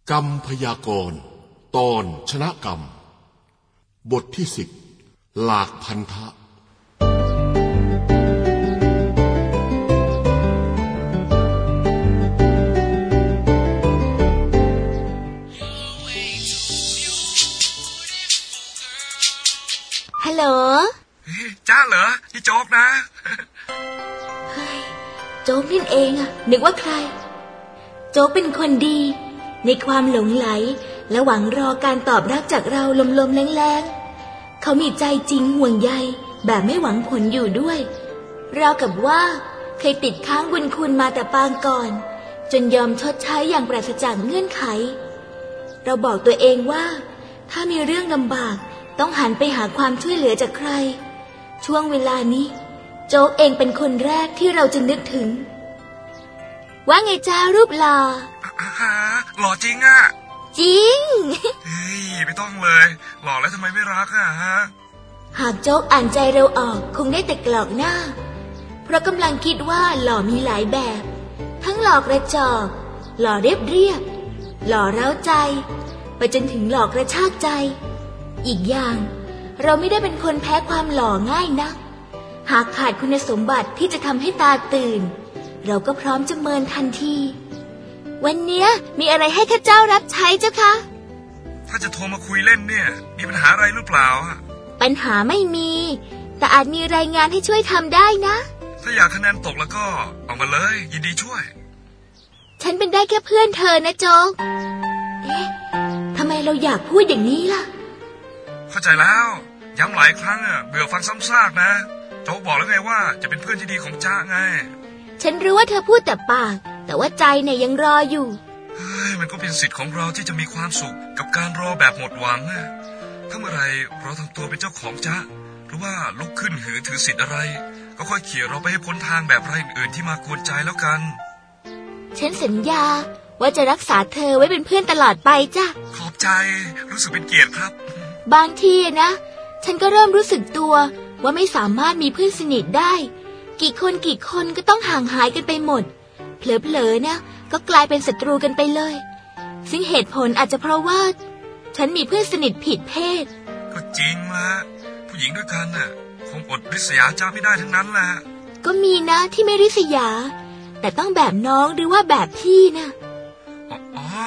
กรรมพยากรณ์ตอนชนะกรรมบทที่10หลากพันธะฮัลโหลจ้าเหรอนี่โจ๊กนะโจ๊กนั่นเองอะนึกว่าใครโจ๊กเป็นคนดีในความหลงไหลและหวังรอการตอบรับจากเราลมๆแรงๆเขามีใจจริงห่วงใยแบบไม่หวังผลอยู่ด้วยราวกับว่าเคยติดค้างบุญคุณมาแต่ปางก่อนจนยอมชดใช้อย่างปราศจากเงื่อนไขเราบอกตัวเองว่าถ้ามีเรื่องลำบากต้องหันไปหาความช่วยเหลือจากใครช่วงเวลานี้โจ๊กเองเป็นคนแรกที่เราจะนึกถึงว่าไงจ้ารูปหล่อหล่อจริงอ่ะจริงเฮ้ยไม่ต้องเลยหล่อแล้วทำไมไม่รักอ่ะฮะหากโจ๊กอ่านใจเราออกคงได้แต่กรอกหน้าเพราะกำลังคิดว่าหล่อมีหลายแบบทั้งหล่อกระจอกหล่อเรียบหล่อเร้าใจไปจนถึงหล่อกระชากใจอีกอย่างเราไม่ได้เป็นคนแพ้ความหล่อง่ายนักหากขาดคุณสมบัติที่จะทำให้ตาตื่นเราก็พร้อมจะเมินทันทีวันนี้มีอะไรให้ข้าเจ้ารับใช้เจ้าคะถ้าจะโทรมาคุยเล่นเนี่ยมีปัญหาอะไรหรือเปล่าปัญหาไม่มีแต่อาจมีรายงานให้ช่วยทำได้นะถ้าอยากคะแนนตกแล้วก็เอามาเลยยินดีช่วยฉันเป็นได้แค่เพื่อนเธอนะโจ๊กเอ๊ะทำไมเราอยากพูดอย่างนี้ล่ะเข้าใจแล้วย้ำหลายครั้งเบื่อฟังซ้ำซากนะโจ๊กบอกแล้วไงว่าจะเป็นเพื่อนที่ดีของจ้าไงฉันรู้ว่าเธอพูดแต่ปากแต่ว่าใจเนี่ยยังรออยู่เฮ้ยมันก็เป็นสิทธิ์ของเราที่จะมีความสุขกับการรอแบบหมดหวังถ้าเมื่อไรเราทำตัวเป็นเจ้าของจ๊ะหรือว่าลุกขึ้นหือถือสิทธิ์อะไรก็ค่อยเขี่ยเราไปให้พ้นทางแบบรายอื่นที่มากวนใจแล้วกันฉันสัญญาว่าจะรักษาเธอไว้เป็นเพื่อนตลอดไปจ้ะขอบใจรู้สึกเป็นเกียรติครับบางทีนะฉันก็เริ่มรู้สึกตัวว่าไม่สามารถมีเพื่อนสนิทได้กี่คนก็ต้องห่างหายกันไปหมดเผลอๆนะก็กลายเป็นศัตรูกันไปเลยซึ่งเหตุผลอาจจะเพราะว่าฉันมีเพื่อนสนิทผิดเพศก็จริงละผู้หญิงด้วยกันน่ะคงอดริษยาจ้าไม่ได้ทั้งนั้นแหละก็มีนะที่ไม่ริษยาแต่ต้องแบบน้องหรือว่าแบบพี่นะอ๋อ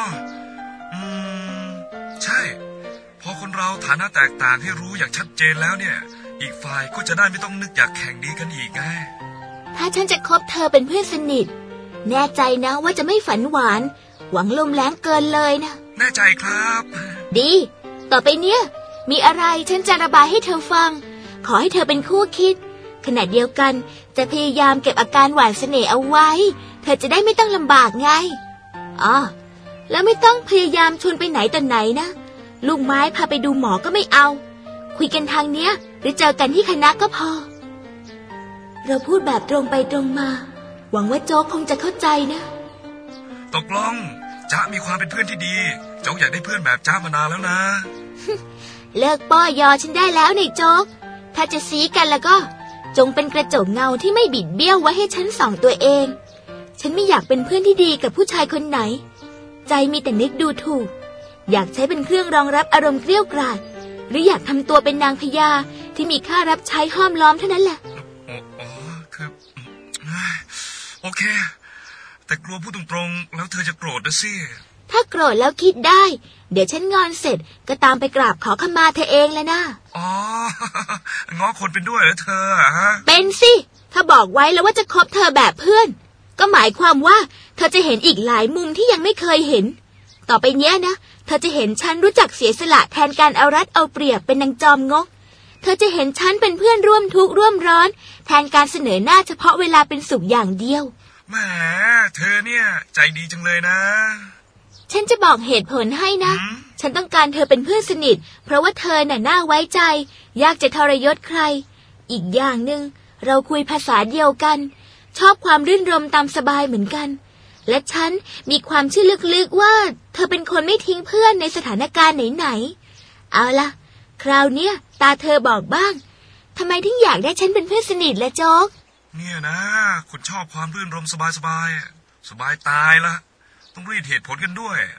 ใช่พอคนเราฐานะแตกต่างให้รู้อย่างชัดเจนแล้วเนี่ยอีกฝ่ายก็จะได้ไม่ต้องนึกอยากแข่งดีกันอีกไงถ้าฉันจะคบเธอเป็นเพื่อนสนิทแน่ใจนะว่าจะไม่ฝันหวานหวังลมแรงเกินเลยนะแน่ใจครับดีต่อไปเนี้ยมีอะไรฉันจะระบายให้เธอฟังขอให้เธอเป็นคู่คิดขณะเดียวกันจะพยายามเก็บอาการหวานเสน่ห์เอาไว้เธอจะได้ไม่ต้องลำบากไงอ๋อแล้วไม่ต้องพยายามชวนไปไหนต่อไหนนะลูกไม้พาไปดูหมอก็ไม่เอาคุยกันทางเนี้ยหรือเจอกันที่คณะก็พอเราพูดแบบตรงไปตรงมาหวังว่าโจ๊กคงจะเข้าใจนะตกลงจ๊ะมีความเป็นเพื่อนที่ดีโจ๊กอยากได้เพื่อนแบบจ๊ะมานานแล้วนะเลิกป้อยอฉันได้แล้วนี่โจ๊กถ้าจะซี้กันแล้วก็จงเป็นกระจกเงาที่ไม่บิดเบี้ยวไว้ให้ฉันส่องตัวเองฉันไม่อยากเป็นเพื่อนที่ดีกับผู้ชายคนไหนใจมีแต่นึกดูถูกอยากใช้เป็นเครื่องรองรับอารมณ์เกรี้ยวกราดหรืออยากทำตัวเป็นนางพญาที่มีค่ารับใช้ห้อมล้อมเท่านั้นแหละอ๋อคือโอเคแต่กลัวพูดตรงๆแล้วเธอจะโกรธนะสิถ้าโกรธแล้วคิดได้เดี๋ยวฉันงอนเสร็จก็ตามไปกราบขอขมาเธอเองเลยนะอ๋อง้อคนเป็นด้วยเหรอเธอฮะเป็นสิถ้าบอกไว้แล้วว่าจะคบเธอแบบเพื่อนก็หมายความว่าเธอจะเห็นอีกหลายมุมที่ยังไม่เคยเห็นต่อไปเนี้ยนะเธอจะเห็นฉันรู้จักเสียสละแทนการเอารัดเอาเปรียบเป็นนางจอมงกเธอจะเห็นฉันเป็นเพื่อนร่วมทุกข์ร่วมร้อนแทนการเสนอหน้าเฉพาะเวลาเป็นสุขอย่างเดียวแหมเธอเนี่ยใจดีจังเลยนะฉันจะบอกเหตุผลให้นะฉันต้องการเธอเป็นเพื่อนสนิทเพราะว่าเธอน่ะน่าไว้ใจยากจะทรยศใครอีกอย่างนึงเราคุยภาษาเดียวกันชอบความรื่นรมตามสบายเหมือนกันและฉันมีความเชื่อลึกๆว่าเธอเป็นคนไม่ทิ้งเพื่อนในสถานการณ์ไหนๆเอาล่ะคราวเนี้ยตาเธอบอกบ้างทำไมถึงอยากได้ฉันเป็นเพื่อนสนิทละโจ๊กเนี่ยนะคุณชอบความรื่นรมสบายตายละต้องรีดเหตุผลกันด้วย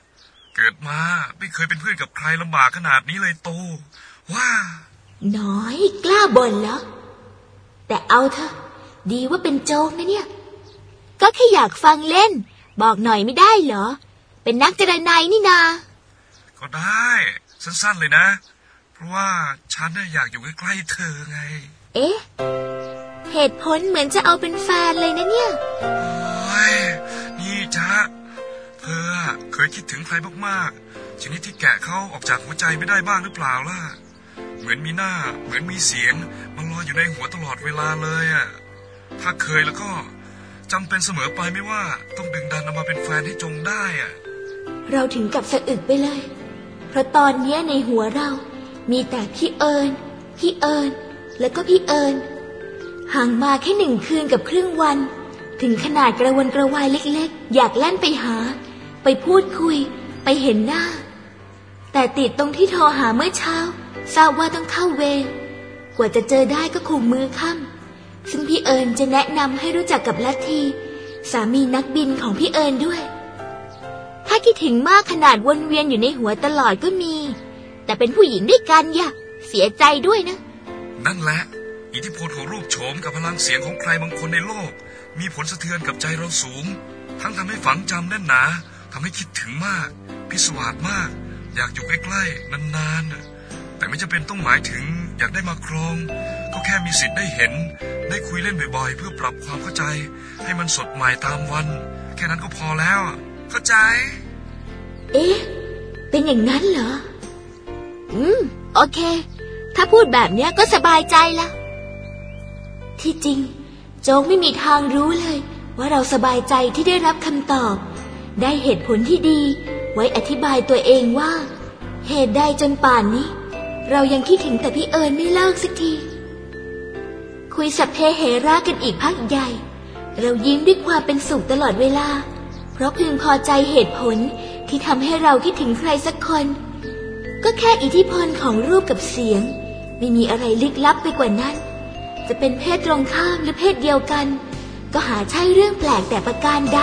เกิดมาไม่เคยเป็นเพื่อนกับใครลำบากขนาดนี้เลยโตว้าน้อยกล้าบ่นเหรอแต่เอาเถอะดีว่าเป็นโจ๊กนะเนี่ยก็แค่อยากฟังเล่นบอกหน่อยไม่ได้เหรอเป็นนักจรนัยนี่นาก็ได้สั้นๆเลยนะเพราะว่าฉันอยากอยู่ใกล้ๆเธอไงเอ๊ะเหตุผลเหมือนจะเอาเป็นแฟนเลยนะเนี่ยโอ้ยนี่จ๊ะเธอเคยคิดถึงใครมากๆชนิดที่แกะเขาออกจากหัวใจไม่ได้บ้างหรือเปล่าล่ะเหมือนมีหน้าเหมือนมีเสียงมันลอยอยู่ในหัวตลอดเวลาเลยอ่ะถ้าเคยแล้วก็จำเป็นเสมอไปไม่ว่าต้องดึงดันเอามาเป็นแฟนให้จงได้อ่ะเราถึงกับสะอึกไปเลยเพราะตอนนี้ในหัวเรามีแต่พี่เอิญแล้วก็พี่เอิญห่างมาแค่1 คืนกับครึ่งวันถึงขนาดกระวนกระวายเล็กๆอยากแล่นไปหาไปพูดคุยไปเห็นหน้าแต่ติดตรงที่โทรหาเมื่อเช้าทราบว่าต้องเข้าเวรกว่าจะเจอได้ก็คงมื้อค่ำซึ่งพี่เอิญจะแนะนำให้รู้จักกับลัทธีสามีนักบินของพี่เอิญด้วยถ้าคิดถึงมากขนาดวนเวียนอยู่ในหัวตลอดก็มีแต่เป็นผู้หญิงด้วยกันอย่าเสียใจด้วยนะนั่นแหละอิทธิพลของรูปโฉมกับพลังเสียงของใครบางคนในโลกมีผลสะเทือนกับใจเราสูงทั้งทำให้ฝังจำแน่นหนาทำให้คิดถึงมากพิศวาสมากอยากอยู่ใกล้ๆนานๆแต่ไม่จำเป็นต้องหมายถึงอยากได้มาครองก็แค่มีสิทธิ์ได้เห็นได้คุยเล่นบ่อยๆเพื่อปรับความเข้าใจให้มันสดใหม่ตามวันแค่นั้นก็พอแล้วเข้าใจเอ๊ะเป็นอย่างนั้นเหรอโอเคถ้าพูดแบบนี้ก็สบายใจละที่จริงโจ๊กไม่มีทางรู้เลยว่าเราสบายใจที่ได้รับคำตอบได้เหตุผลที่ดีไว้อธิบายตัวเองว่าเหตุใดจนป่านนี้เรายังคิดถึงแต่พี่เอิญไม่เลิกสักทีคุยสัพเพเหระกันอีกพักใหญ่เรายิ้มด้วยความเป็นสุขตลอดเวลาเพราะพึงพอใจเหตุผลที่ทำให้เราคิดถึงใครสักคนก็แค่อิทธิพลของรูปกับเสียงไม่มีอะไรลึกลับไปกว่านั้นจะเป็นเพศตรงข้ามหรือเพศเดียวกันก็หาใช่เรื่องแปลกแต่ประการใด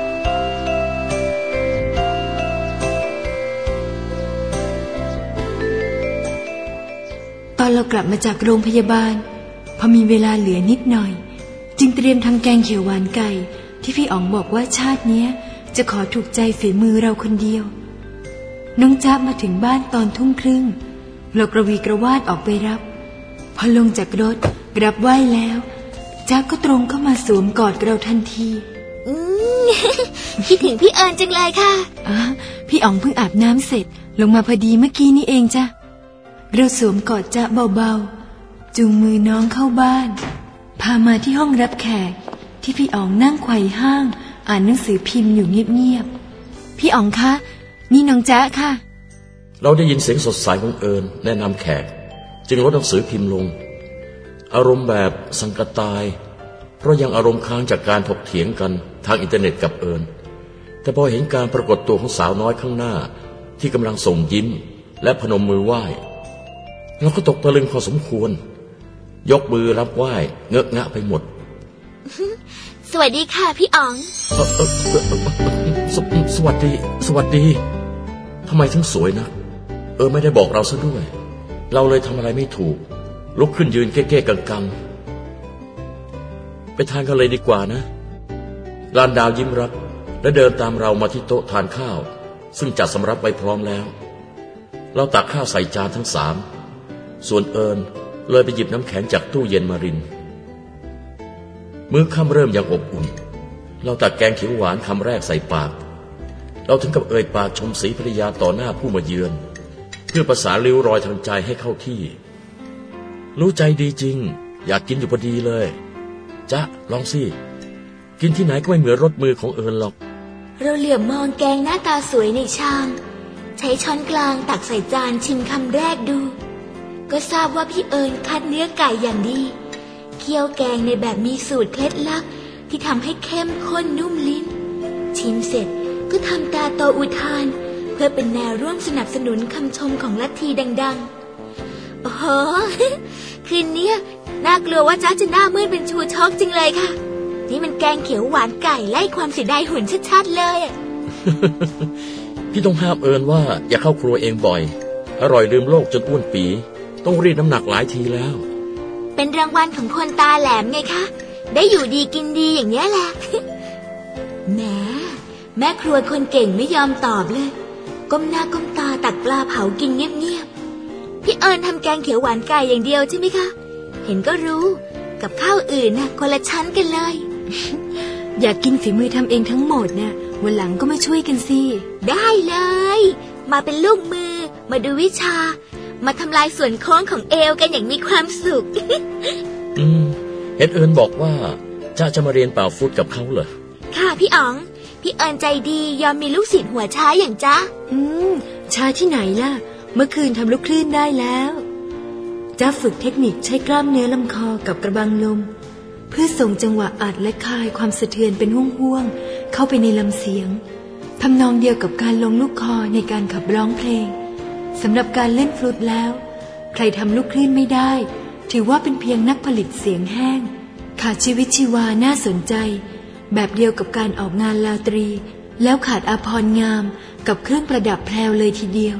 ตอนเรากลับมาจากโรงพยาบาลพอมีเวลาเหลือนิดหน่อยจึงเตรียมทำแกงเขียวหวานไก่ที่พี่อ๋องบอกว่าชาตินี้จะขอถูกใจฝีมือเราคนเดียวน้องจ๊าบมาถึงบ้านตอน 20:30เรากระวีกระวาดออกไปรับพอลงจากรถกราบไหว้แล้วจ๊าบก็ตรงเข้ามาสวมกอดเราทันทีคิดถึงพี่เอิญจังเลยค่ะพี่อ๋องเพิ่งอาบน้ำเสร็จลงมาพอดีเมื่อกี้นี่เองจ้ะเราสวมกอดจ๊าบเบาๆจูงมือน้องเข้าบ้านพามาที่ห้องรับแขกที่พี่อ๋องนั่งไขว่ห้างอ่านหนังสือพิมพ์อยู่เงียบๆพี่อ๋องคะนี่น้องจ๊ะค่ะเราได้ยินเสียงสดใสของเอิญแนะนำแขกจึงลดหนังสือพิมพ์ลงอารมณ์แบบสังกตายเพราะยังอารมณ์ค้างจากการถกเถียงกันทางอินเทอร์เน็ตกับเอิญแต่พอเห็นการปรากฏตัวของสาวน้อยข้างหน้าที่กำลังส่งยิ้มและพนมมือไหว้เราก็ตกตะลึงพอสมควรยกมือรับไหว้เงอะงะไปหมดสวัสดีค่ะพี่อ๋องสวัสดีทำไมถึงสวยนะไม่ได้บอกเราซะด้วยเราเลยทำอะไรไม่ถูกลุกขึ้นยืนเก้ๆกังๆไปทานกันเลยดีกว่านะลานดาวยิ้มรับและเดินตามเรามาที่โต๊ะทานข้าวซึ่งจัดสำรับไว้พร้อมแล้วเราตักข้าวใส่จานทั้ง3ส่วนเอิญเลยไปหยิบน้ำแข็งจากตู้เย็นมารินมื้อค่ำเริ่มอย่างอบอุ่นเราตักแกงเขียวหวานคำแรกใส่ปากเราถึงกับเอ่ยปากชมศรีภริยาต่อหน้าผู้มาเยือนเพื่อประสานริ้วรอยทางใจให้เข้าที่รู้ใจดีจริงอยากกินอยู่พอดีเลยจ๊ะลองสิกินที่ไหนก็ไม่เหมือนรสมือของเอิญหรอกเราเหลือบมองแกงหน้าตาสวยในชามใช้ช้อนกลางตักใส่จานชิมคำแรกดูก็ทราบว่าพี่เอิญคัดเนื้อไก่อย่างดีเคี่ยวแกงในแบบมีสูตรเคล็ดลับที่ทำให้เข้มข้นนุ่มลิ้นชิมเสร็จก็ทำตาโตอุทานเพื่อเป็นแนวร่วมสนับสนุนคำชมของลัทธีดังๆโอ้โหคืนนี้น่ากลัวว่าจ๊ะจะหน้ามืดเป็นชูชกจริงเลยค่ะนี่มันแกงเขียวหวานไก่ไล่ความเสียดายหุ่นชัดๆเลยพี่ต้องห้ามเอิญว่าอย่าเข้าครัวเองบ่อยอร่อยลืมโลกจนอ้วนปีต้องรีดน้ำหนักหลายทีแล้วเป็นรางวัลของคนตาแหลมไงคะได้อยู่ดีกินดีอย่างนี้แหละ แหมแม่ครัวคนเก่งไม่ยอมตอบเลยก้มหน้าก้มตาตักปลาเผากินเงียบๆพี่เอิญทำแกงเขียวหวานไก่อย่างเดียวใช่ไหมคะเห็นก็รู้กับข้าวอื่นน่ะคนละชั้นกันเลยอยากกินฝีมือทำเองทั้งหมดน่ะวันหลังก็มาช่วยกันสิได้เลยมาเป็นลูกมือมาดูวิชามาทำลายส่วนโค้งของเอวกันอย่างมีความสุขเห็นเอิญบอกว่าจะมาเรียนเป่าฟุตกับเขาเหรอค่ะพี่อ๋องพี่เอิญใจดียอมมีลูกศิษย์หัวช้าอย่างจ๊ะช้าที่ไหนล่ะเมื่อคืนทำลูกคลื่นได้แล้วจ๊ะฝึกเทคนิคใช้กล้ามเนื้อลำคอกับกระบังลมเพื่อส่งจังหวะอัดและคายความสะเทือนเป็นห่วงๆเข้าไปในลำเสียงทำนองเดียวกับการลงลูกคอในการขับร้องเพลงสำหรับการเล่นฟลุตแล้วใครทำลูกคลื่นไม่ได้ถือว่าเป็นเพียงนักผลิตเสียงแห้งขาดชีวิตชีวาน่าสนใจแบบเดียวกับการออกงานราตรีแล้วขาดอาภรณ์งามกับเครื่องประดับแพรวเลยทีเดียว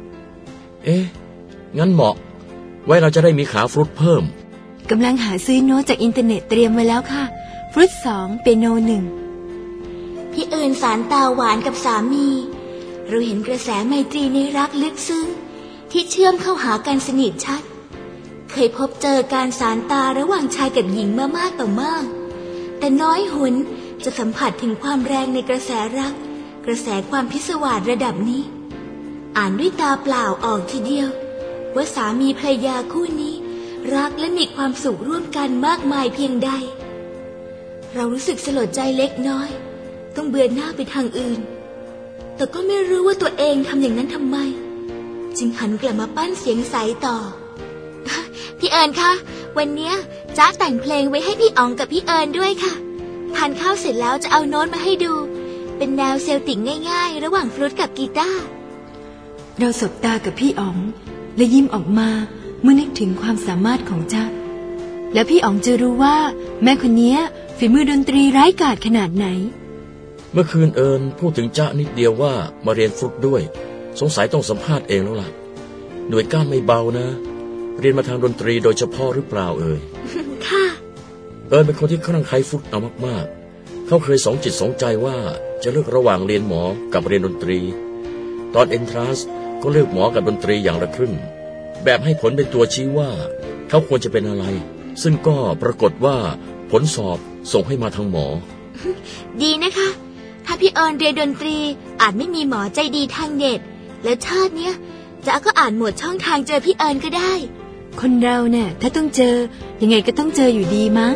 งั้นเหมาะไว้เราจะได้มีขาฟลุตเพิ่มกำลังหาซื้อโน้ตจากอินเทอร์เน็ตเตรียมไว้แล้วค่ะฟลุต2เปียโน1 พี่เอิญสารตาหวานกับสามีเราเห็นกระแสไมตรีในรักลึกซึ้งที่เชื่อมเข้าหากันสนิทชัดเคยพบเจอการสารตาระหว่างชายกับหญิงมามากต่อมากแต่น้อยหนจะสัมผัสถึงความแรงในกระแสรักกระแสความพิศวาสระดับนี้อ่านด้วยตาเปล่าออกทีเดียวว่าสามีภรรยาคู่นี้รักและมีความสุขร่วมกันมากมายเพียงใดเรารู้สึกสลดใจเล็กน้อยต้องเบือนหน้าไปทางอื่นแต่ก็ไม่รู้ว่าตัวเองทำอย่างนั้นทำไมจึงหันกลับมาปั้นเสียงใสต่อพี่เอิญคะวันนี้จ๊ะแต่งเพลงไว้ให้พี่อ๋องกับพี่เอิญด้วยค่ะทานข้าวเสร็จแล้วจะเอาโน้ตมาให้ดูเป็นแนวเซลติกง่ายๆระหว่างฟลุตกับกีตาร์เราสบตากับพี่อ๋องและยิ้มออกมาเมื่อนึกถึงความสามารถของจ๊ะและพี่อ๋องจะรู้ว่าแม่คนนี้ฝีมือดนตรีร้ายกาจขนาดไหนเมื่อคืนเอิญพูดถึงจ๊ะนิดเดียวว่ามาเรียนฟลุตด้วยสงสัยต้องสัมภาษณ์เองแล้วล่ะหน่วยก้านไม่เบานะเรียนมาทางดนตรีโดยเฉพาะหรือเปล่าค่ะเอิญเป็นคนที่คลั่งไคล้ฟลุตเอามากๆเขาเคยสองจิตสองใจว่าจะเลือกระหว่างเรียนหมอกับเรียนดนตรีตอนเอนทรานซ์ก็เลือกหมอกับดนตรีอย่างละครึ่งแบบให้ผลเป็นตัวชี้ว่าเขาควรจะเป็นอะไรซึ่งก็ปรากฏว่าผลสอบส่งให้มาทางหมอดีนะคะถ้าพี่เอิญเรียนดนตรีอาจไม่มีหมอใจดีทางเน็ตแล้วชาติเนี้ยจ๊ะก็อ่านหมดช่องทางเจอพี่เอิญก็ได้คนเราเนี่ยถ้าต้องเจอยังไงก็ต้องเจออยู่ดีมั้ง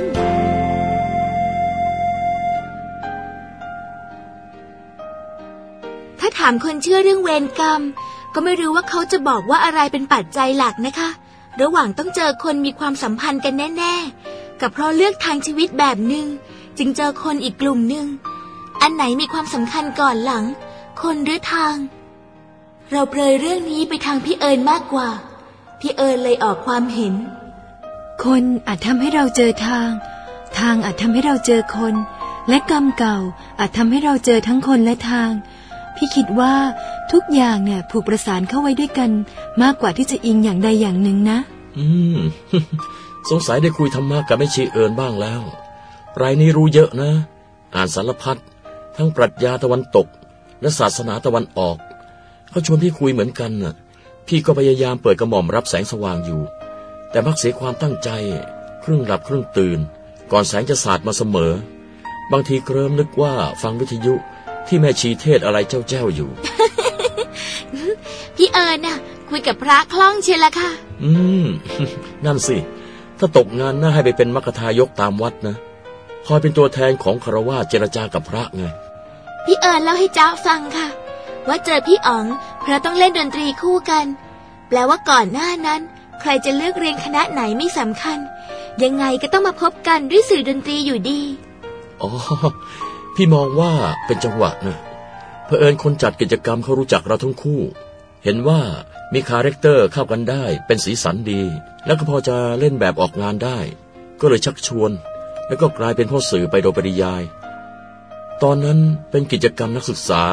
ถ้าถามคนเชื่อเรื่องเวรกรรมก็ไม่รู้ว่าเขาจะบอกว่าอะไรเป็นปัจจัยหลักนะคะระหว่างต้องเจอคนมีความสัมพันธ์กันแน่ๆกับเพราะเลือกทางชีวิตแบบนึงจึงเจอคนอีกกลุ่มนึงอันไหนมีความสำคัญก่อนหลังคนหรือทางเราเปรยเรื่องนี้ไปทางพี่เอิญมากกว่าพี่เอิญเลยออกความเห็นคนอาจทำให้เราเจอทางทางอาจทำให้เราเจอคนและกรรมเก่าอาจทำให้เราเจอทั้งคนและทางพี่คิดว่าทุกอย่างเนี่ยผูกประสานเข้าไว้ด้วยกันมากกว่าที่จะอิงอย่างใดอย่างหนึ่งนะสงสัยได้คุยธรรมะกับแม่ชีเอิญบ้างแล้วรายนี้รู้เยอะนะอ่านสารพัดทั้งปรัชญาตะวันตกและศาสนาตะวันออกเขาชวนพี่คุยเหมือนกันน่ะพี่ก็พยายามเปิดกระหม่อมรับแสงสว่างอยู่แต่มักเสียความตั้งใจครึ่งหลับครึ่งตื่นก่อนแสงจะสาดมาเสมอบางทีเคลิ้มนึกว่าฟังวิทยุที่แม่ชีเทศอะไรเจ้าอยู่พี่เอิญน่ะคุยกับพระคล่องเชียวละค่ะนั่นสิถ้าตกงานน่าให้ไปเป็นมัคคทายกตามวัดนะคอยเป็นตัวแทนของฆราวาสเจรจากับพระไงพี่เอิญเล่าให้จ๊ะฟังค่ะว่าเจอพี่อ๋องเพราะต้องเล่นดนตรีคู่กันแปลว่าก่อนหน้านั้นใครจะเลือกเรียนคณะไหนไม่สำคัญยังไงก็ต้องมาพบกันด้วยสื่อดนตรีอยู่ดีอ๋อพี่มองว่าเป็นจังหวะนะเผอิญคนจัดกิจกรรมเขารู้จักเราทั้งคู่เห็นว่ามีคาแรคเตอร์เข้ากันได้เป็นสีสันดีแล้วก็พอจะเล่นแบบออกงานได้ก็เลยชักชวนแล้วก็กลายเป็นพ่อสื่อไปโดยปริยายตอนนั้นเป็นกิจกรรมนักศึกษา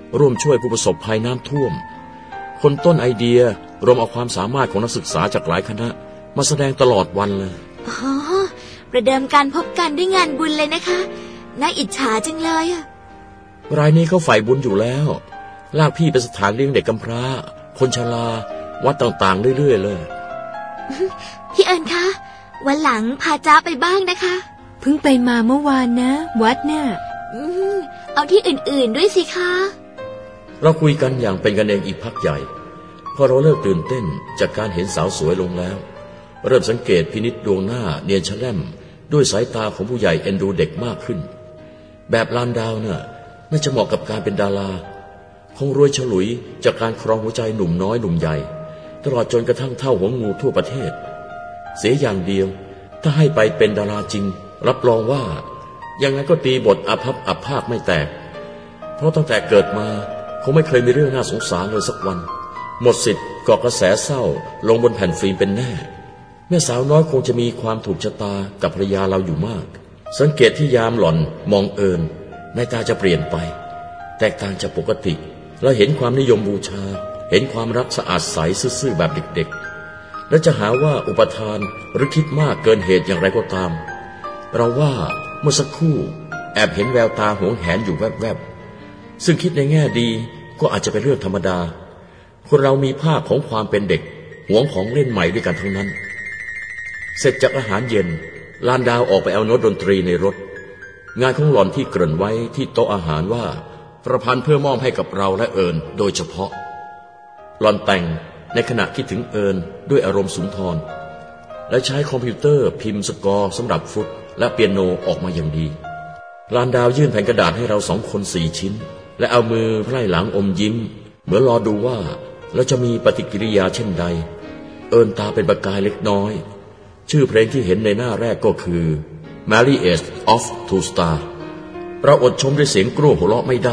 ร่วมช่วยผู้ประสบภัยน้ำท่วมคนต้นไอเดียรวมเอาความสามารถของนักศึกษาจากหลายคณะมาแสดงตลอดวันเลยอ๋อประเดิมการพบกันด้วยงานบุญเลยนะคะน่าอิจฉาจังเลยอะรายนี้เขาฝ่ายบุญอยู่แล้วลากพี่ไปสถานเลี้ยงเด็กกำพร้าคนชราวัดต่างๆเรื่อยๆเลยพี่เอิญคะวันหลังพาจ้าไปบ้างนะคะเพิ่งไปมาเมื่อวานนะวัดเนี่ยเอาที่อื่นๆด้วยสิคะเราคุยกันอย่างเป็นกันเองอีกพักใหญ่พอเราเลิกตื่นเต้นจากการเห็นสาวสวยลงแล้วเริ่มสังเกตพินิจดวงหน้าเนียนแฉล่มด้วยสายตาของผู้ใหญ่เอ็นดูเด็กมากขึ้นแบบลานดาวน่าจะเหมาะกับการเป็นดาราคงรวยฉลุยจากการครองหัวใจหนุ่มน้อยหนุ่มใหญ่ตลอดจนกระทั่งเท่าหัวงูทั่วประเทศเสียอย่างเดียวถ้าให้ไปเป็นดาราจริงรับรองว่ายังไงก็ตีบทอาภัพอับภาคไม่แตกเพราะตั้งแต่เกิดมาคงไม่เคยมีเรื่องน่าสงสารเลยสักวันหมดสิทธิ์ก่อกระแสเศร้าลงบนแผ่นฟิล์มเป็นแน่แม่สาวน้อยคงจะมีความถูกชะตากับภรรยาเราอยู่มากสังเกตที่ยามหล่อนมองเอิญในตาจะเปลี่ยนไปแตกต่างจากปกติเราเห็นความนิยมบูชาเห็นความรักสะอาดใสซื่อๆแบบเด็กๆและจะหาว่าอุปทานหรือคิดมากเกินเหตุอย่างไรก็ตามเราว่าเมื่อสักครู่แอบเห็นแววตาหวงแหนอยู่แวบๆซึ่งคิดในแง่ดีก็อาจจะเป็นเรื่องธรรมดาคนเรามีภาพของความเป็นเด็กหวงของเล่นใหม่ด้วยกันทั้งนั้นเสร็จจากอาหารเย็นลานดาวออกไปเอาโน้ตดนตรีในรถงานของหล่อนที่เกริ่นไว้ที่โต๊ะอาหารว่าประพันธ์เพื่อมอบให้กับเราและเอิญโดยเฉพาะหล่อนแต่งในขณะคิดถึงเอิญด้วยอารมณ์สุนทรและใช้คอมพิวเตอร์พิมพ์สกอร์สำหรับฟุตและเปียโนออกมาอย่างดีลานดาวยื่นแผ่นกระดาษให้เรา2 คน4 ชิ้นและเอามือไพร่หลังอมยิ้มเหมือนรอดูว่าเราจะมีปฏิกิริยาเช่นใดเอิญตาเป็นประกายเล็กน้อยชื่อเพลงที่เห็นในหน้าแรกก็คือ Marriage of Two Stars เราอดชมด้วยเสียงกรูหัวเราะไม่ได้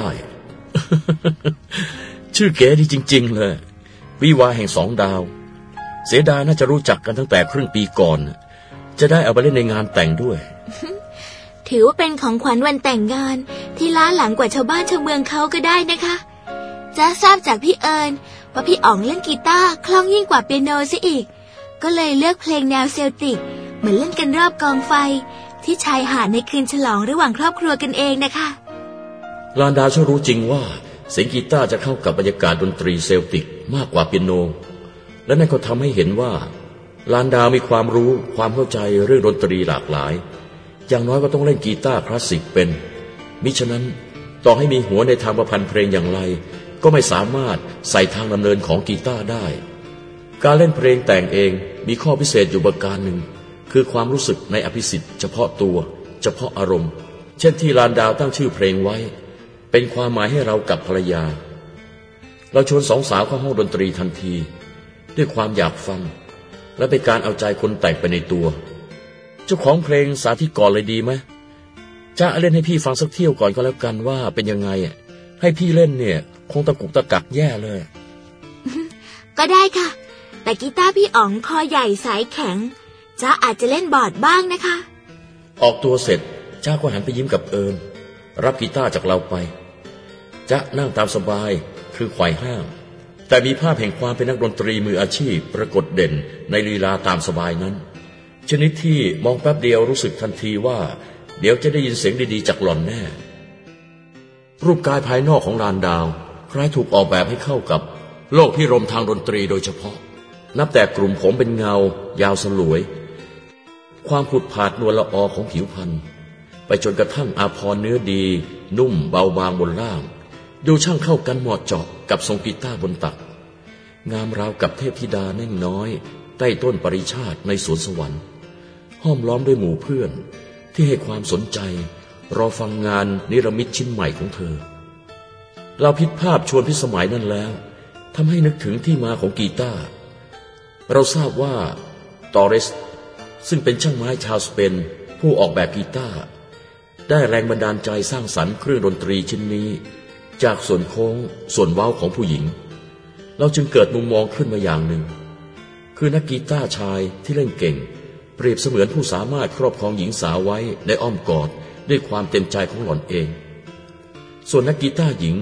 ชื่อเก๋ดีจริงๆเลยวิวาแห่ง2 ดาวเสียดายน่าจะรู้จักกันตั้งแต่ครึ่งปีก่อนจะได้เอาไปเล่นในงานแต่งด้วยถือว่าเป็นของขวัญวันแต่งงานที่ล้าหลังกว่าชาวบ้านชาวเมืองเขาก็ได้นะคะจะทราบจากพี่เอิญว่าพี่อ๋องเล่นกีตาร์คล่องยิ่งกว่าเปียโนซะอีกก็เลยเลือกเพลงแนวเซลติกเหมือนเล่นกันรอบกองไฟที่ชายหาดในคืนฉลองระหว่างครอบครัวกันเองนะคะลานดาวช่วยรู้จริงว่าเสียงกีตาร์จะเข้ากับบรรยากาศดนตรีเซลติกมากกว่าเปียโนและนั่นก็ทำให้เห็นว่าลานดาวมีความรู้ความเข้าใจเรื่องดนตรีหลากหลายอย่างน้อยก็ต้องเล่นกีตาร์คลาสสิกเป็นมิฉะนั้นต่อให้มีหัวในทางประพันธ์เพลงอย่างไรก็ไม่สามารถใส่ทางดำเนินของกีตาร์ได้การเล่นเพลงแต่งเองมีข้อพิเศษอยู่ประการหนึ่งคือความรู้สึกในอภิสิทธิ์เฉพาะตัวเฉพาะอารมณ์เช่นที่ลานดาวตั้งชื่อเพลงไว้เป็นความหมายให้เรากับภรรยาเราชวน2 สาวเข้าห้องดนตรีทันทีด้วยความอยากฟังและเป็นการเอาใจคนแต่งไปในตัวเจ้าของเพลงสาธิตก่อนเลยดีไหมจะเล่นให้พี่ฟังสักเที่ยวก่อนก็แล้วกันว่าเป็นยังไงให้พี่เล่นเนี่ยคงตะกุกตะกักแย่เลยก็ได้ค่ะแต่กีตาร์พี่อ๋องคอใหญ่สายแข็งจ้าอาจจะเล่นบอร์ดบ้างนะคะออกตัวเสร็จจ้าก็หันไปยิ้มกับเอิญรับกีตาร์จากเราไปจ้านั่งตามสบายคือไขว่ห้างแต่มีภาพแห่งความเป็นนักดนตรีมืออาชีพปรากฏเด่นในลีลาตามสบายนั้นชนิดที่มองแป๊บเดียวรู้สึกทันทีว่าเดี๋ยวจะได้ยินเสียงดีๆจากหล่อนแน่รูปกายภายนอกของลานดาวคล้ายถูกออกแบบให้เข้ากับโลกพิรมทางดนตรีโดยเฉพาะนับแต่กลุ่มผมเป็นเงายาวสลวยความผุดผาดนวลละออของผิวพรรณไปจนกระทั่งอาภรณ์เนื้อดีนุ่มเบาบางบนล่างดูช่างเข้ากันเหมาะเจาะกับทรงกีตาร์บนตักงามราวกับเทพธิดาแน่นน้อยใต้ต้นปริชาติในสวนสวรรค์ห้อมล้อมด้วยหมู่เพื่อนที่ให้ความสนใจรอฟังงานนิรมิตชิ้นใหม่ของเธอเราพิจภาพชวนพิสมัยนั่นแล้วทำให้นึกถึงที่มาของกีตาร์เราทราบว่าตอเรสซึ่งเป็นช่างไม้ชาวสเปนผู้ออกแบบกีตาร์ได้แรงบันดาลใจสร้างสรรค์เครื่องดนตรีชิ้นนี้จากส่วนโค้งส่วนเว้าของผู้หญิงเราจึงเกิดมุมมองขึ้นมาอย่างหนึ่งคือนักกีตาร์ชายที่เล่นเก่งเปรียบเสมือนผู้สามารถครอบครองหญิงสาวไว้ในอ้อมกอดด้วยความเต็มใจของหล่อนเองส่วนนักกีตาร์หญิง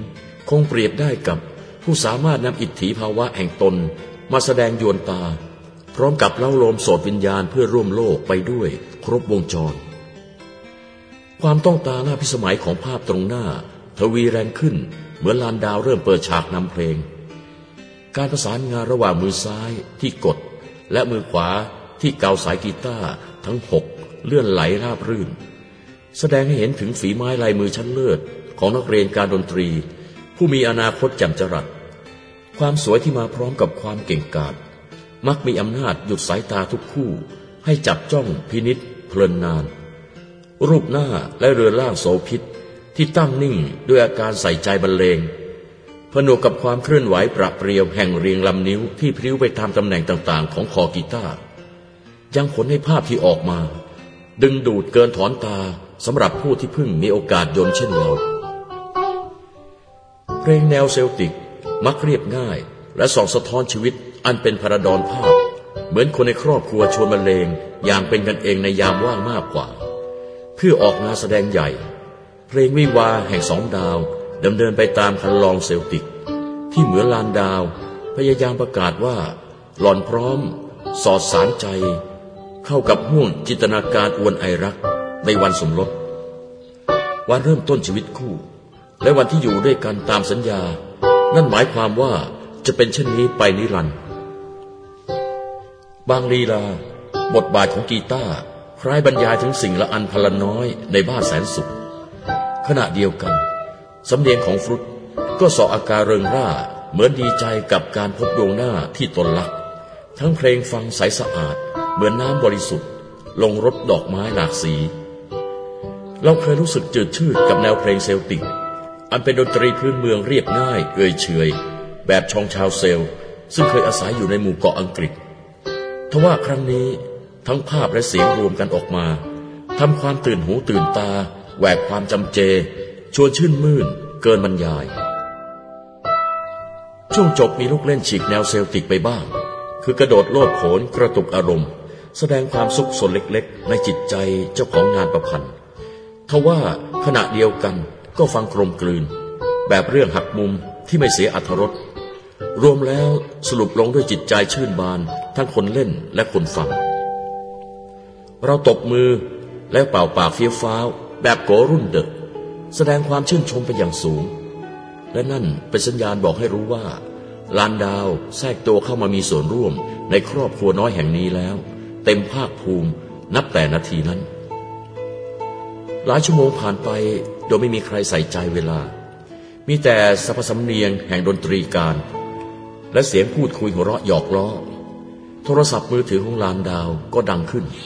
คงเปรียบได้กับผู้สามารถนำอิทธิภาวะแห่งตนมาแสดงโยนตาพร้อมกับเล้าโลมโสดวิญญาณเพื่อร่วมโลกไปด้วยครบวงจรความต้องตาล่าพิสมัยของภาพตรงหน้าทวีแรงขึ้นเหมือนลานดาวเริ่มเปิดฉากนำเพลงการประสานงานระหว่างมือซ้ายที่กดและมือขวาที่เกาสายกีตาร์ทั้ง6เลื่อนไหลราบรื่นแสดงให้เห็นถึงฝีไม้ลายมือชั้นเลิศของนักเรียนการดนตรีผู้มีอนาคตแจ่มจรัสความสวยที่มาพร้อมกับความเก่งกาจมักมีอำนาจหยุดสายตาทุกคู่ให้จับจ้องพินิจเพลินนานรูปหน้าและเรือนร่างโสภิตที่ตั้งนิ่งด้วยอาการใส่ใจบรรเลงผนวกกับความเคลื่อนไหวประเปรียวแห่งเรียงลำนิ้วที่พลิ้วไปตามตำแหน่งต่างๆของคอกีตาร์ยังผลให้ภาพที่ออกมาดึงดูดเกินถอนตาสำหรับผู้ที่เพิ่งมีโอกาสยนต์เช่นเราเพลงแนวเซลติกมักเรียบง่ายและส่องสะท้อนชีวิตอันเป็นพระดอนภาพเหมือนคนในครอบครัวชวนบรรเลงอย่างเป็นกันเองในยามว่างมากกว่าเพื่อออกงานแสดงใหญ่เพลงวิวาแห่ง2 ดาวดำเนินไปตามคันลองเซลติกที่เหมือนลานดาวพยายามประกาศว่าหล่อนพร้อมสอดสารใจเข้ากับห่วงจินตนาการอวนไอรักในวันสมรสวันเริ่มต้นชีวิตคู่และวันที่อยู่ด้วยกันตามสัญญานั่นหมายความว่าจะเป็นเช่นนี้ไปนิรันดร์บางลีลาบทบาทของกีตาร์คล้ายบรรยายถึงสิ่งละอันพลน้อยในบ้านแสนสุขขณะเดียวกันสำเนียงของฟรุตก็ส่ออาการเริงร่าเหมือนดีใจกับการพบดวงหน้าที่ตนรักทั้งเพลงฟังใสสะอาดเหมือนน้ำบริสุทธิ์ลงรสดอกไม้หลากสีเราเคยรู้สึกจืดชืดกับแนวเพลงเซลติกอันเป็นดนตรีพื้นเมืองเรียบง่ายเอื่อยเฉยแบบชองชาวเซลซึ่งเคยอาศัยอยู่ในหมู่เกาะอังกฤษทว่าครั้งนี้ทั้งภาพและเสียงรวมกันออกมาทำความตื่นหูตื่นตาแหวกความจำเจชวนชื่นมื่นเกินบรรยายช่วงจบมีลูกเล่นฉีกแนวเซลติกไปบ้างคือกระโดดโลดโผนกระตุกอารมณ์แสดงความสุขสนเล็กๆในจิตใจเจ้าของงานประพันธ์ทว่าขณะเดียวกันก็ฟังกลมกลืนแบบเรื่องหักมุมที่ไม่เสียอรรถรสรวมแล้วสรุปลงด้วยจิตใจชื่นบานทั้งคนเล่นและคนฟังเราตบมือและเป่าปากเฟี้ยวฟ้าวแบบโกรุ่นเดอะแสดงความชื่นชมไปอย่างสูงและนั่นเป็นสัญญาณบอกให้รู้ว่าลานดาวแทรกตัวเข้ามามีส่วนร่วมในครอบครัวน้อยแห่งนี้แล้วเต็มภาคภูมินับแต่นาทีนั้นหลายชั่วโมงผ่านไปโดยไม่มีใครใส่ใจเวลามีแต่สรรพสำเนียงแห่งดนตรีการและเสียงพูดคุยหัวเราะหยอกล้อโทรศัพท์มือถือของลานดาวก็ดังขึ้น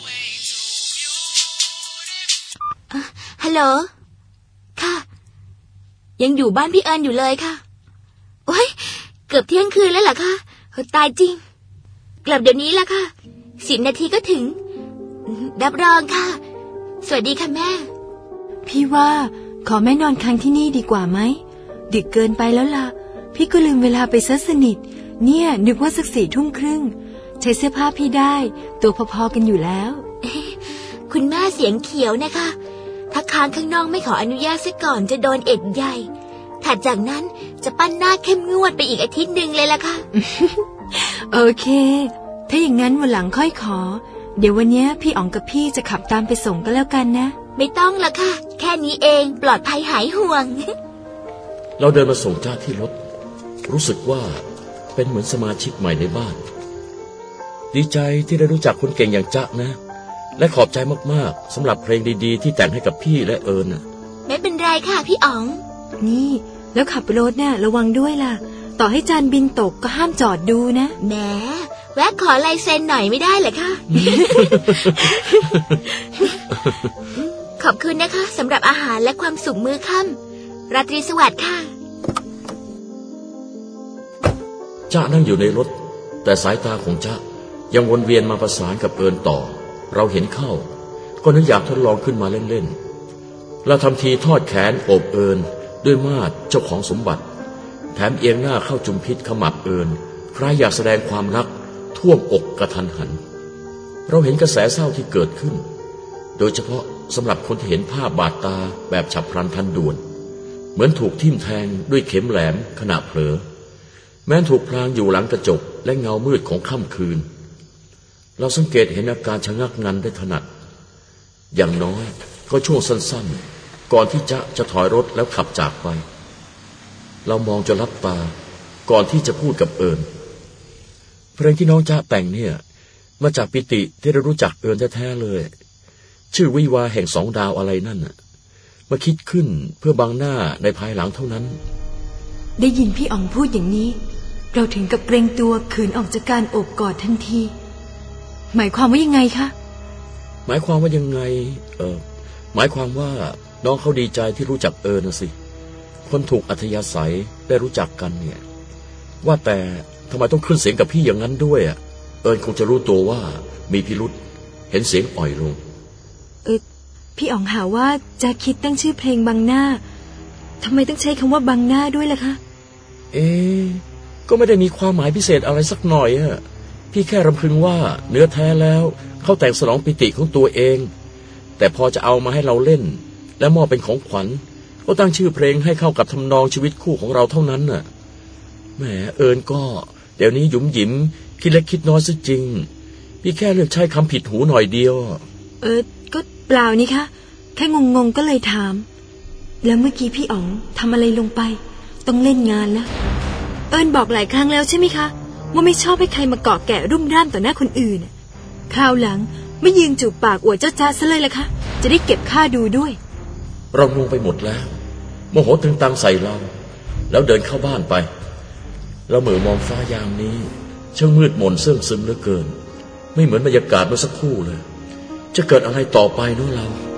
ฮัลโหลค่ะยังอยู่บ้านพี่เอิญอยู่เลยค่ะโอ๊ยเกือบเที่ยงคืนแล้วเหรอคะตายจริงกลับเดี๋ยวนี้ละค่ะ10 นาทีก็ถึงรับรองค่ะสวัสดีค่ะแม่พี่ว่าขอแม่นอนค้างที่นี่ดีกว่าไหมดึกเกินไปแล้วล่ะพี่ก็ลืมเวลาไปซะสนิทเนี่ยนึกว่าสัก4 ทุ่มครึ่งใช้เสื้อผ้าพี่ได้ตัวพอๆกันอยู่แล้วคุณแม่เสียงเขียวนะคะถ้าค้างข้างนอกไม่ขออนุญาตซะก่อนจะโดนเอ็ดใหญ่ถัดจากนั้นจะปั้นหน้าเข้มงวดไปอีกอาทิตย์นึงเลยล่ะค่ะโอเคถ้าอย่างนั้นวันหลังค่อยขอเดี๋ยววันนี้พี่อ๋องกับพี่จะขับตามไปส่งก็แล้วกันนะไม่ต้องละค่ะแค่นี้เองปลอดภัยหายห่วงเราเดินมาส่งจ้าที่รถรู้สึกว่าเป็นเหมือนสมาชิกใหม่ในบ้านดีใจที่ได้รู้จักคนเก่งอย่างจ๊ะนะและขอบใจมากๆสำหรับเพลงดีๆที่แต่งให้กับพี่และเอิญน่ะไม่เป็นไรค่ะพี่อ๋องนี่แล้วขับรถน่ะระวังด้วยล่ะต่อให้จานบินตกก็ห้ามจอดดูนะแหมแวะขอลายเซ็นหน่อยไม่ได้เหรอคะ ขอบคุณนะคะสำหรับอาหารและความสุขมื้อค่ำราตรีสวัสดิ์ค่ะจ๊ะนั่งอยู่ในรถแต่สายตาของจ๊ะยังวนเวียนมาประสานกับเอิญต่อเราเห็นเข้าก็นึกอยากทดลองขึ้นมาเล่นๆเราทำทีทอดแขนโอบเอิญด้วยมาดเจ้าของสมบัติแถมเอียงหน้าเข้าจุมพิษขมับเอิญคล้ายอยากแสดงความรักท่วมอกกระทันหันเราเห็นกระแสเศร้าที่เกิดขึ้นโดยเฉพาะสำหรับคนที่เห็นภาพบาดตาแบบฉับพลันทันด่วนเหมือนถูกทิ่มแทงด้วยเข็มแหลมขณะเผลอแม้ถูกพลางอยู่หลังกระจกและเงามืดของค่ำคืนเราสังเกตเห็นอาการชะงักงันได้ถนัดอย่างน้อยก็ช่วงสั้นๆก่อนที่จะถอยรถแล้วขับจากไปเรามองจนลับตาก่อนที่จะพูดกับเอิญเพลงที่น้องจ๊ะแต่งเนี่ยมาจากปิติที่เรารู้จักเอิญแท้ๆเลยชื่อวิวาแห่ง2 ดาวอะไรนั่นน่ะมาคิดขึ้นเพื่อบังหน้าในภายหลังเท่านั้นได้ยินพี่อ๋องพูดอย่างนี้เราถึงกับเกรงตัวขืนออกจากการโอบกอดทันทีหมายความว่ายังไงคะหมายความว่ายังไงหมายความว่าน้องเขาดีใจที่รู้จักเอิญนะสิคนถูกอัธยาศัยได้รู้จักกันเนี่ยว่าแต่ทำไมต้องขึ้นเสียงกับพี่อย่างนั้นด้วยเอิญคงจะรู้ตัวว่ามีพิรุษเห็นเสียงอ่อยลงพี่อ๋องหาว่าจะคิดตั้งชื่อเพลงบังหน้าทำไมต้องใช้คำว่าบังหน้าด้วยล่ะคะก็ไม่ได้มีความหมายพิเศษอะไรสักหน่อยพี่แค่รำพึงว่าเนื้อแท้แล้วเขาแต่งสนองปิติของตัวเองแต่พอจะเอามาให้เราเล่นและมอบเป็นของขวัญก็ตั้งชื่อเพลงให้เข้ากับทำนองชีวิตคู่ของเราเท่านั้นน่ะแหมเอิญก็เดี๋ยวนี้หยุมหยิมคิดเล็กคิดน้อยซะจริงพี่แค่เลือกใช้คำผิดหูหน่อยเดียวก็เปล่านี่คะแค่งงก็เลยถามแล้วเมื่อกี้พี่อ๋องทำอะไรลงไปต้องเล่นงานแล้วเอิญบอกหลายครั้งแล้วใช่ไหมคะว่าไม่ชอบให้ใครมาเกาะแกะรุ่มร่ามต่อหน้าคนอื่นคราวหลังไม่ยืนจูบปากอวดเจ้าจ้าซะเลยล่ะคะจะได้เก็บค่าดูด้วยเรางงไปหมดแล้วโมโหตึงตังใส่เราแล้วเดินเข้าบ้านไปเราเหม่อมองฟ้ายามนี้ช่างมืดมนเสื่องซึมเหลือเกินไม่เหมือนบรรยากาศเมื่อสักครู่เลยจะเกิดอะไรต่อไปเนาะเรา